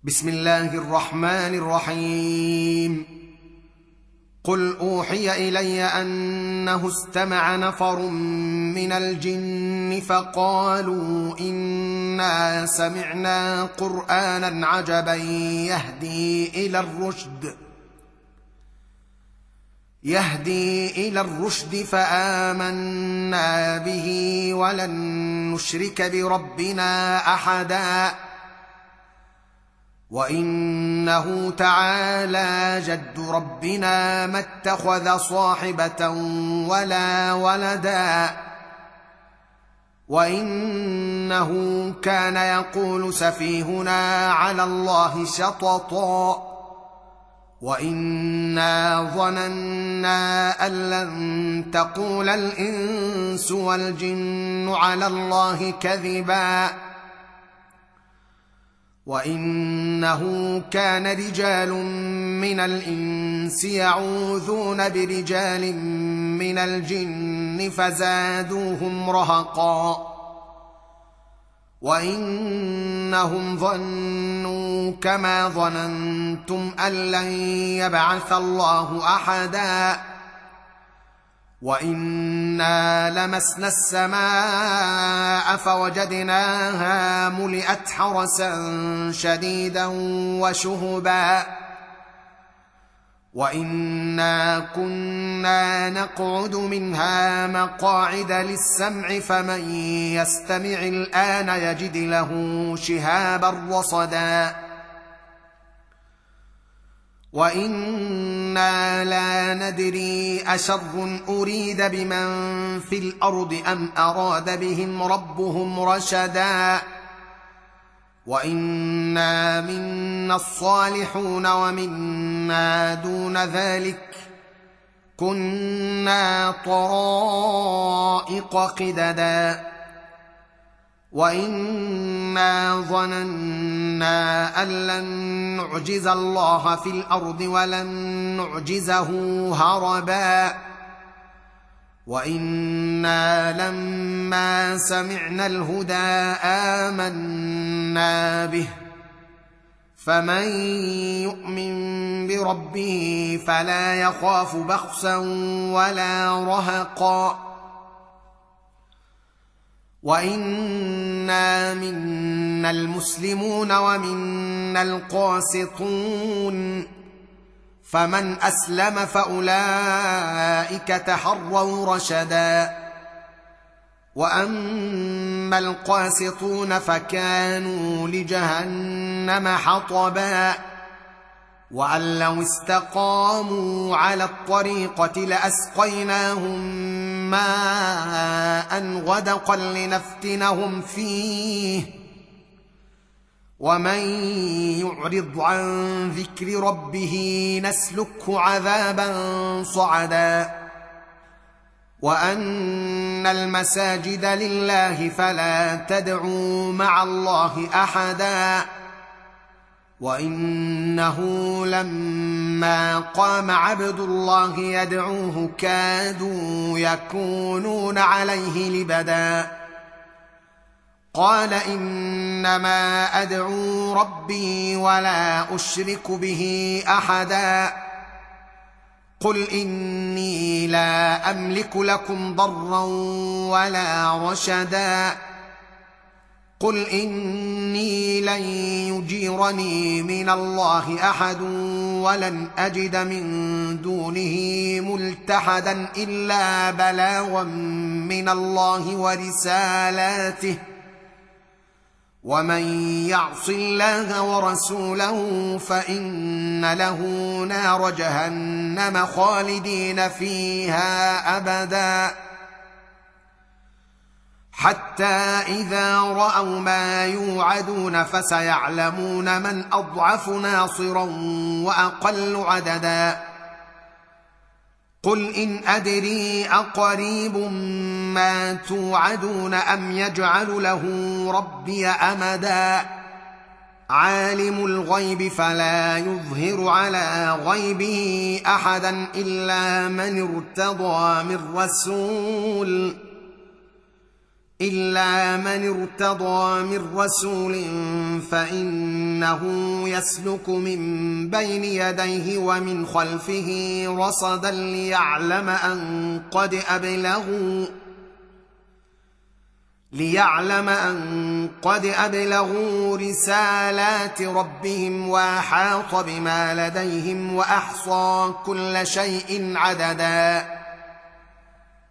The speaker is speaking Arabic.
بسم الله الرحمن الرحيم. قل اوحي الي انه استمع نفر من الجن فقالوا انا سمعنا قرانا عجبا يهدي الى الرشد فآمنا به ولن نشرك بربنا احدا وانه تعالى جد ربنا ما اتخذ صاحبة ولا ولدا وانه كان يقول سفيهنا على الله شططا وانا ظننا ان لن تقول الانس والجن على الله كذبا وانه كان رجال من الانس يعوذون برجال من الجن فزادوهم رهقا وانهم ظنوا كما ظننتم ان لن يبعث الله احدا وانا لمسنا السماء فوجدناها ملئت حرسا شديدا وشهبا وانا كنا نقعد منها مقاعد للسمع فمن يستمع الان يجد له شهابا رصدا وانا لا ندري اشر اريد بمن في الارض ام اراد بهم ربهم رشدا وانا منا الصالحون ومنا دون ذلك كنا طرائق قددا وانا ظننا ان لن نعجز الله في الارض ولن نعجزه هربا وانا لما سمعنا الهدى آمنا به فمن يؤمن بربه فلا يخاف بخسا ولا رهقا وانا منا المسلمون ومنا القاسطون فمن اسلم فاولئك تحروا رشدا واما القاسطون فكانوا لجهنم حطبا وان لو استقاموا على الطريقه لاسقيناهم ماء غدقا لنفتنهم فيه ومن يعرض عن ذكر ربه نسلكه عذابا صعدا وان المساجد لله فلا تدعوا مع الله احدا وانه لما قام عبد الله يدعوه كادوا يكونون عليه لبدا قال انما ادعو ربي ولا اشرك به احدا قل اني لا املك لكم ضرا ولا رشدا قل اني لن يجيرني من الله احد ولن اجد من دونه ملتحدا الا بلاغا من الله ورسالاته ومن يعص الله ورسوله فان له نار جهنم خالدين فيها ابدا حتى اذا راوا ما يوعدون فسيعلمون من اضعف ناصرا واقل عددا قل ان ادري اقريب ما توعدون ام يجعل له ربي امدا عالم الغيب فلا يظهر على غيبه احدا الا من ارتضى من رسول إلا من ارتضى من رسول فإنه يسلك من بين يديه ومن خلفه رصدا ليعلم أن قد أبلغوا رسالات ربهم وأحاط بما لديهم وأحصى كل شيء عددا